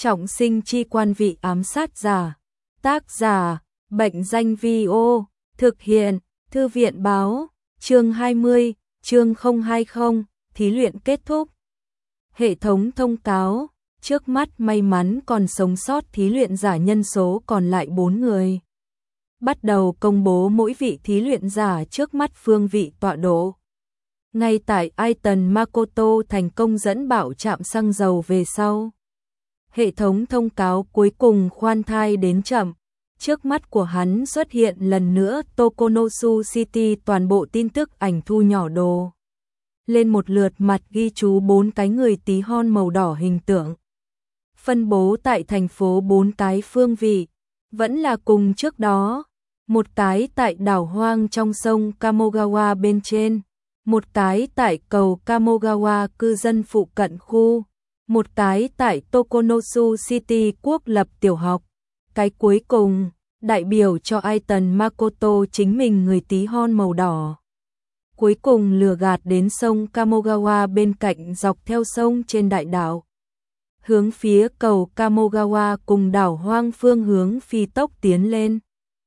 Trọng sinh chi quan vị ám sát giả. Tác giả, Bệnh danh Vi-ô. Thực hiện, Thư viện báo. Chương 20, chương 020, thí luyện kết thúc. Hệ thống thông cáo, trước mắt may mắn còn sống sót thí luyện giả nhân số còn lại 4 người. Bắt đầu công bố mỗi vị thí luyện giả trước mắt phương vị tọa độ. Ngay tại Aiton Makoto thành công dẫn bảo trạm xăng dầu về sau. Hệ thống thông cáo cuối cùng khoan thai đến chậm. Trước mắt của hắn xuất hiện lần nữa Tokonosu City, toàn bộ tin tức ảnh thu nhỏ đồ. Lên một lượt mặt ghi chú 4 cái người tí hon màu đỏ hình tượng. Phân bố tại thành phố 4 cái phương vị, vẫn là cùng trước đó. Một cái tại đảo hoang trong sông Kamogawa bên trên, một cái tại cầu Kamogawa cư dân phụ cận khu, một cái tại Tokonosu City quốc lập tiểu học. Cái cuối cùng, đại biểu cho Aiton Makoto chính mình người tí hon màu đỏ. Cuối cùng lừa gạt đến sông Kamogawa bên cạnh, dọc theo sông trên đại đảo. Hướng phía cầu Kamogawa cùng đảo hoang phương hướng phi tốc tiến lên.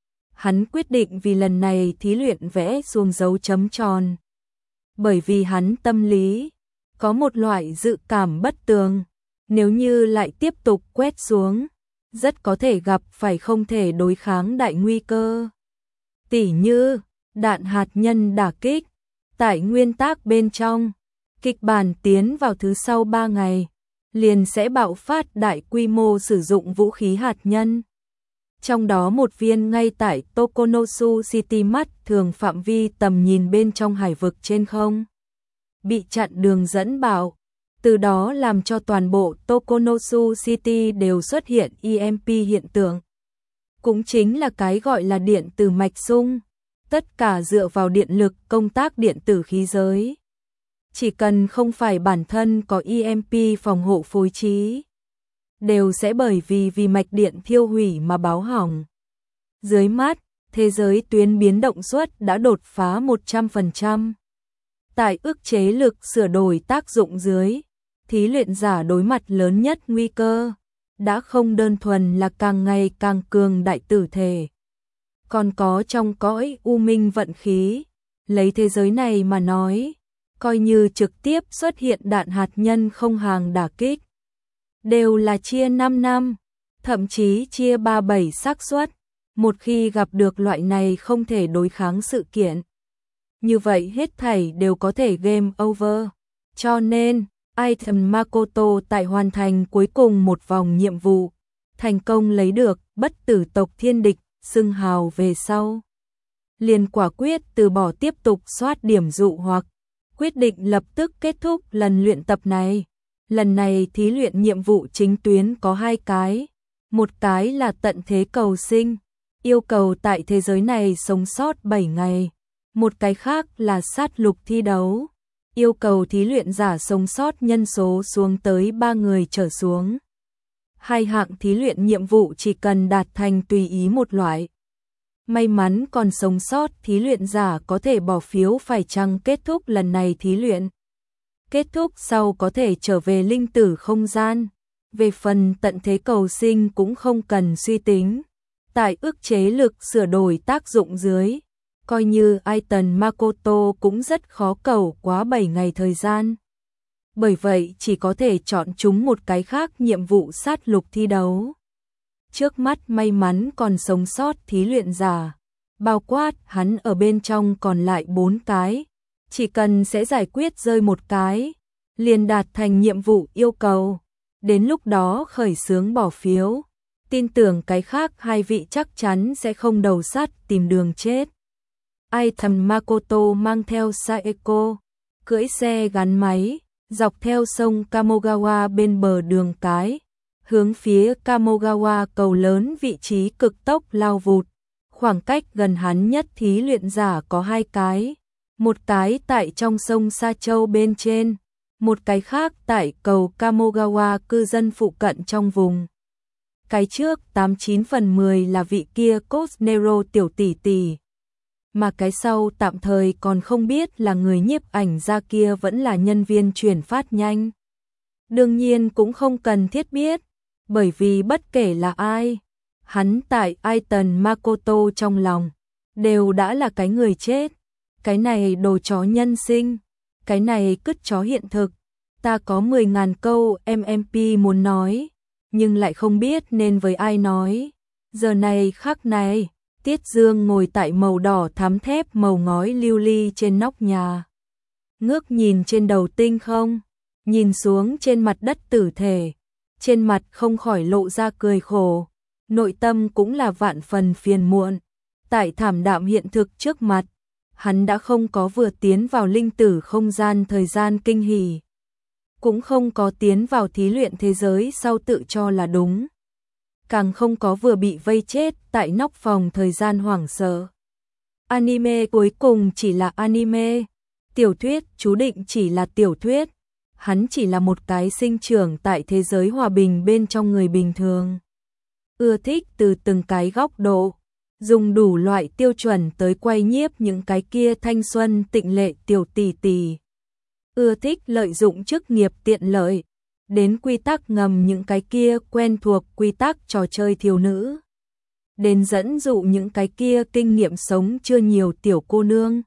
Hắn quyết định vì lần này thí luyện vẽ xuống dấu chấm tròn. Bởi vì hắn tâm lý có một loại dự cảm bất tường, nếu như lại tiếp tục quét xuống, rất có thể gặp phải không thể đối kháng đại nguy cơ. Tỉ như đạn hạt nhân đả kích. Tại nguyên tắc bên trong, kịch bản tiến vào thứ sau 3 ngày, liền sẽ bạo phát đại quy mô sử dụng vũ khí hạt nhân. Trong đó một viên ngay tại Tokonosu City, mắt thường phạm vi tầm nhìn bên trong hải vực trên không. Bị chặn đường dẫn bảo, từ đó làm cho toàn bộ Tokonosu City đều xuất hiện EMP hiện tượng. Cũng chính là cái gọi là điện từ mạch sung, tất cả dựa vào điện lực công tác điện tử khí giới. Chỉ cần không phải bản thân có EMP phòng hộ phối trí, đều sẽ bởi vì mạch điện thiêu hủy mà báo hỏng. Dưới mắt, thế giới tuyến biến động suất đã đột phá 100%. Tại ức chế lực sửa đổi tác dụng dưới, thí luyện giả đối mặt lớn nhất nguy cơ, đã không đơn thuần là càng ngày càng cường đại tử thể. Còn có trong cõi u minh vận khí, lấy thế giới này mà nói, coi như trực tiếp xuất hiện đạn hạt nhân không hàng đả kích, đều là chia 5 năm, thậm chí chia 37 xác suất, một khi gặp được loại này không thể đối kháng sự kiện. Như vậy hết thảy đều có thể game over. Cho nên, Aiton Makoto tại hoàn thành cuối cùng một vòng nhiệm vụ, thành công lấy được bất tử tộc thiên địch xưng hào về sau. Liền quả quyết từ bỏ tiếp tục soát điểm dụ hoặc, quyết định lập tức kết thúc lần luyện tập này. Lần này thí luyện nhiệm vụ chính tuyến có 2 cái. Một cái là tận thế cầu sinh, yêu cầu tại thế giới này sống sót 7 ngày. Một cái khác là sát lục thi đấu, yêu cầu thí luyện giả sống sót nhân số xuống tới 3 người trở xuống. 2 hạng thí luyện nhiệm vụ chỉ cần đạt thành tùy ý một loại. May mắn còn sống sót thí luyện giả có thể bỏ phiếu phải chăng kết thúc lần này thí luyện. Kết thúc sau có thể trở về linh tử không gian. Về phần tận thế cầu sinh cũng không cần suy tính. Tại ức chế lực sửa đổi tác dụng dưới, coi như Aiton Makoto cũng rất khó cầu quá 7 ngày thời gian. Bởi vậy chỉ có thể chọn chúng một cái khác nhiệm vụ sát lục thi đấu. Trước mắt may mắn còn sống sót thí luyện giả, bao quát hắn ở bên trong còn lại 4 cái. Chỉ cần sẽ giải quyết rơi một cái, liền đạt thành nhiệm vụ yêu cầu. Đến lúc đó khởi xướng bỏ phiếu, tin tưởng cái khác 2 vị chắc chắn sẽ không đầu sắt tìm đường chết. Aiton Makoto mang theo Saeko, cưỡi xe gắn máy, dọc theo sông Kamogawa bên bờ đường cái, hướng phía Kamogawa cầu lớn vị trí cực tốc lao vụt. Khoảng cách gần hắn nhất thí luyện giả có 2 cái, một cái tại trong sông Sa Châu bên trên, một cái khác tại cầu Kamogawa cư dân phụ cận trong vùng. Cái trước 89 phần 10 là vị kia Cosnero tiểu tỷ tỷ, mà cái sau tạm thời còn không biết là người nhiếp ảnh gia kia vẫn là nhân viên chuyển phát nhanh. Đương nhiên cũng không cần thiết biết, bởi vì bất kể là ai, hắn tại Aiton Makoto trong lòng, đều đã là cái người chết. Cái này đồ chó nhân sinh, cái này cứt chó hiện thực. Ta có 10.000 câu MMP muốn nói, nhưng lại không biết nên với ai nói. Giờ này khắc này, Tiết Dương ngồi tại màu đỏ thắm thép màu ngói lưu ly trên nóc nhà. Ngước nhìn trên đầu tinh không, nhìn xuống trên mặt đất tử thể, trên mặt không khỏi lộ ra cười khổ, nội tâm cũng là vạn phần phiền muộn. Tại thảm đạm hiện thực trước mặt, hắn đã không có vừa tiến vào linh tử không gian thời gian kinh hỉ, cũng không có tiến vào thí luyện thế giới sau tự cho là đúng, càng không có vừa bị vây chết tại nóc phòng thời gian hoảng sợ. Anime cuối cùng chỉ là anime, tiểu thuyết chú định chỉ là tiểu thuyết, hắn chỉ là một cái sinh trưởng tại thế giới hòa bình bên trong người bình thường. Ưa thích từ từng cái góc độ, dùng đủ loại tiêu chuẩn tới quay nhiếp những cái kia thanh xuân tịnh lệ tiểu tỷ tỷ. Ưa thích lợi dụng chức nghiệp tiện lợi, đến quy tắc ngầm những cái kia quen thuộc quy tắc trò chơi thiếu nữ, đến dẫn dụ những cái kia kinh nghiệm sống chưa nhiều tiểu cô nương.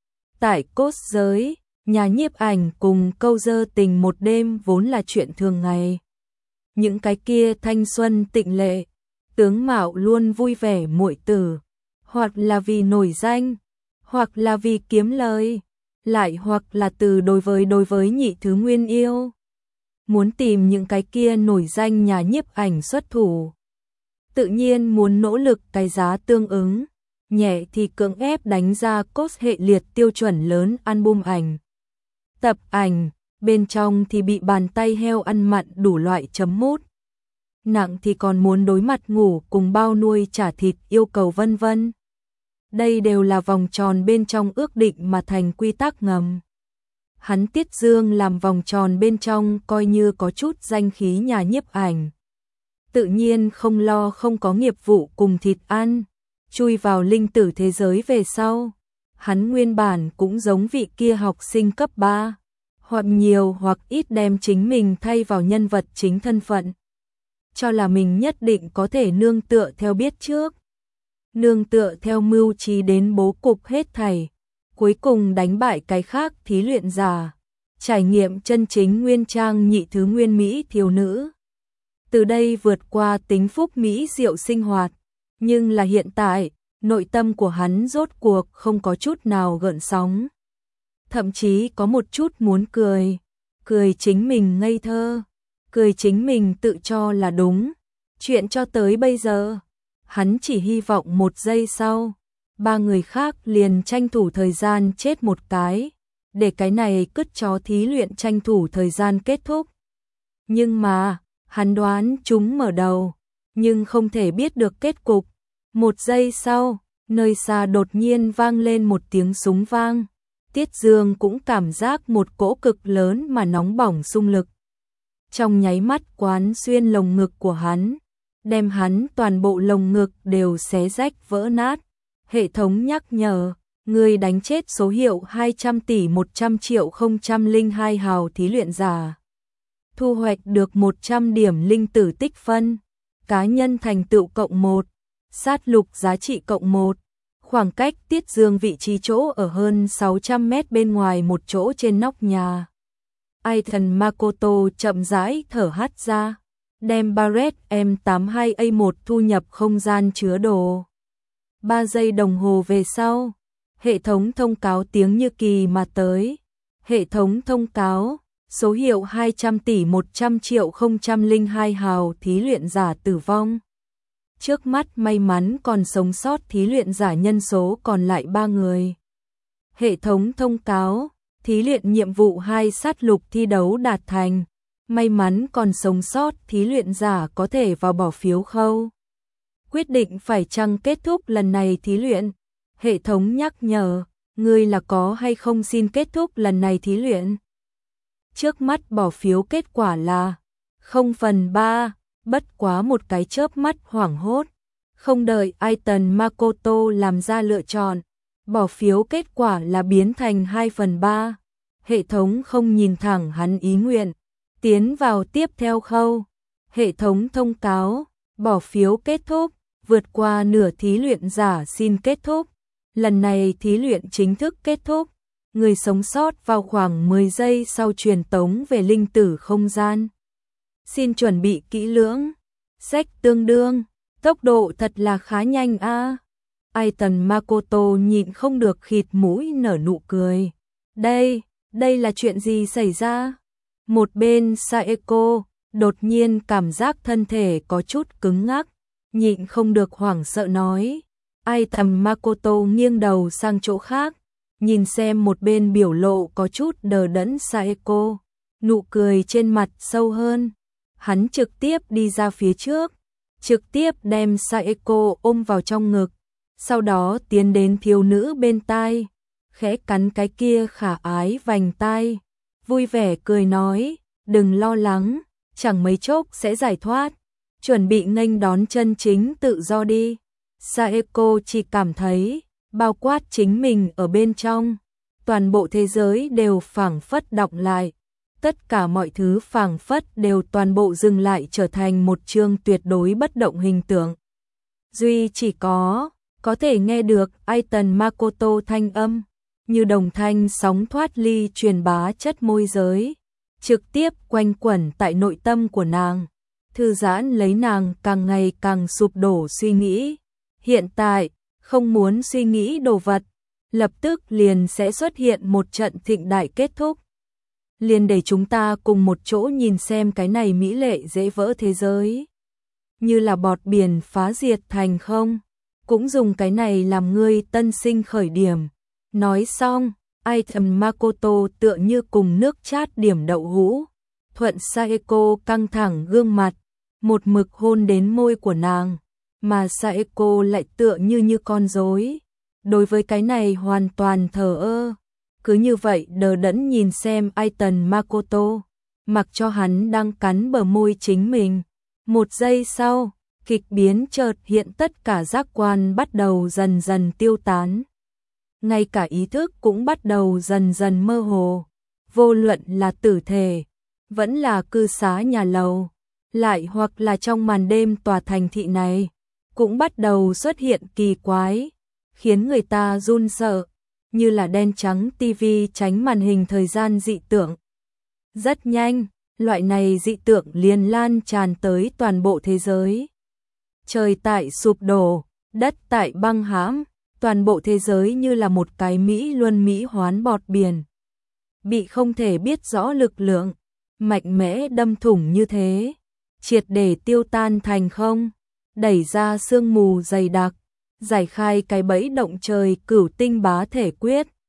Tại cốt giới, nhà nhiếp ảnh cùng câu dơ tình một đêm vốn là chuyện thường ngày. Những cái kia thanh xuân tịnh lệ, tướng mạo luôn vui vẻ muội tử, hoặc là vì nổi danh, hoặc là vì kiếm lời, lại hoặc là từ đối với nhị thứ nguyên yêu. Muốn tìm những cái kia nổi danh nhà nhiếp ảnh xuất thủ, tự nhiên muốn nỗ lực cái giá tương ứng, nhẹ thì cưỡng ép đánh ra cốt hệ liệt tiêu chuẩn lớn album ảnh, tập ảnh, bên trong thì bị bàn tay heo ăn mặn đủ loại chấm mút. Nặng thì còn muốn đối mặt ngủ cùng bao nuôi trả thịt yêu cầu vân vân. Đây đều là vòng tròn bên trong ước định mà thành quy tắc ngầm. Hắn Tiết Dương làm vòng tròn bên trong coi như có chút danh khí nhà nhiếp ảnh. Tự nhiên không lo không có nghiệp vụ cùng thịt ăn, chui vào linh tử thế giới về sau. Hắn nguyên bản cũng giống vị kia học sinh cấp 3, hoặc nhiều hoặc ít đem chính mình thay vào nhân vật chính thân phận. Cho là mình nhất định có thể nương tựa theo biết trước, nương tựa theo mưu trí đến bố cục hết thảy, cuối cùng đánh bại cái khác thí luyện giả, trải nghiệm chân chính nguyên trang nhị thứ nguyên Mỹ thiếu nữ. Từ đây vượt qua tính phúc Mỹ diệu sinh hoạt, nhưng là hiện tại, nội tâm của hắn rốt cuộc không có chút nào gợn sóng. Thậm chí có một chút muốn cười, cười chính mình ngây thơ, cười chính mình tự cho là đúng. Chuyện cho tới bây giờ, hắn chỉ hy vọng một giây sau, ba người khác liền tranh thủ thời gian chết một cái, để cái này cứt chó thí luyện tranh thủ thời gian kết thúc. Nhưng mà, hắn đoán chúng mở đầu, nhưng không thể biết được kết cục. Một giây sau, nơi xa đột nhiên vang lên một tiếng súng vang. Tiết Dương cũng cảm giác một cỗ cực lớn mà nóng bỏng xung lực. Trong nháy mắt quán xuyên lồng ngực của hắn, đem hắn toàn bộ lồng ngực đều xé rách vỡ nát. Hệ thống nhắc nhở, người đánh chết số hiệu 200 tỷ 100 triệu 002 hào thí luyện giả. Thu hoạch được 100 điểm linh tử tích phân, cá nhân thành tựu cộng 1, sát lục giá trị cộng 1. Khoảng cách Tiết Dương vị trí chỗ ở hơn 600 mét bên ngoài một chỗ trên nóc nhà. Aiton Makoto chậm rãi thở hắt ra, đem Barrett M82A1 thu nhập không gian chứa đồ. 3 giây đồng hồ về sau, hệ thống thông cáo tiếng như kỳ mà tới. Hệ thống thông cáo, số hiệu 200 tỷ 100 triệu 002 hào thí luyện giả tử vong. Trước mắt may mắn còn sống sót thí luyện giả nhân số còn lại 3 người. Hệ thống thông cáo, thí luyện nhiệm vụ 2 sát lục thi đấu đạt thành. May mắn còn sống sót thí luyện giả có thể vào bỏ phiếu khâu. Quyết định phải chăng kết thúc lần này thí luyện. Hệ thống nhắc nhở, ngươi là có hay không xin kết thúc lần này thí luyện. Trước mắt bỏ phiếu kết quả là 0/3. Bất quá một cái chớp mắt hoảng hốt, không đợi Aiton Makoto làm ra lựa chọn, bỏ phiếu kết quả là biến thành 2/3. Hệ thống không nhìn thẳng hắn ý nguyện, tiến vào tiếp theo khâu. Hệ thống thông cáo, bỏ phiếu kết thúc, vượt qua nửa thí luyện giả xin kết thúc. Lần này thí luyện chính thức kết thúc. Người sống sót vào khoảng 10 giây sau truyền tống về linh tử không gian. Xin chuẩn bị kỹ lưỡng. Sách tương đương, tốc độ thật là khá nhanh a. Aiton Makoto nhịn không được khịt mũi nở nụ cười. Đây là chuyện gì xảy ra? Một bên Saeko đột nhiên cảm giác thân thể có chút cứng ngắc, nhịn không được hoảng sợ nói. Aiton Makoto nghiêng đầu sang chỗ khác, nhìn xem một bên biểu lộ có chút đờ đẫn Saeko, nụ cười trên mặt sâu hơn. Hắn trực tiếp đi ra phía trước, trực tiếp đem Saeko ôm vào trong ngực, sau đó tiến đến thiếu nữ bên tai, khẽ cắn cái kia khả ái vành tai, vui vẻ cười nói, đừng lo lắng, chẳng mấy chốc sẽ giải thoát, chuẩn bị nghênh đón chân chính tự do đi. Saeko chỉ cảm thấy, bao quát chính mình ở bên trong, toàn bộ thế giới đều phảng phất đọng lại, tất cả mọi thứ phảng phất đều toàn bộ dừng lại trở thành một chương tuyệt đối bất động hình tượng. Duy chỉ có thể nghe được Aiton Makoto thanh âm, như đồng thanh sóng thoát ly truyền bá chất môi giới, trực tiếp quanh quẩn tại nội tâm của nàng, thư giãn lấy nàng càng ngày càng sụp đổ suy nghĩ. Hiện tại, không muốn suy nghĩ đồ vật, lập tức liền sẽ xuất hiện một trận thịnh đại kết thúc. Liền để chúng ta cùng một chỗ nhìn xem cái này mỹ lệ dễ vỡ thế giới. Như là bọt biển phá diệt thành không, cũng dùng cái này làm ngươi tân sinh khởi điểm. Nói xong, Aiton Makoto tựa như cùng nước chát điểm đậu hũ, thuận Saeko căng thẳng gương mặt, một mực hôn đến môi của nàng, mà Saeko lại tựa như con rối, đối với cái này hoàn toàn thờ ơ, cứ như vậy đờ đẫn nhìn xem Aiton Makoto, mặc cho hắn đang cắn bờ môi chính mình. Một giây sau, kịch biến chợt hiện, tất cả giác quan bắt đầu dần dần tiêu tán. Ngay cả ý thức cũng bắt đầu dần dần mơ hồ, vô luận là tử thể, vẫn là cư xá nhà lầu, lại hoặc là trong màn đêm tòa thành thị này, cũng bắt đầu xuất hiện kỳ quái, khiến người ta run sợ, như là đen trắng tivi tránh màn hình thời gian dị tượng. Rất nhanh, loại này dị tượng liền lan tràn tới toàn bộ thế giới. Trời tại sụp đổ, đất tại băng hãm, toàn bộ thế giới như là một cái Mỹ luân Mỹ hoán bọt biển. Bị không thể biết rõ lực lượng, mạnh mẽ đâm thủng như thế, triệt để tiêu tan thành không, đẩy ra sương mù dày đặc, giải khai cái bẫy động trời cửu tinh bá thể quyết.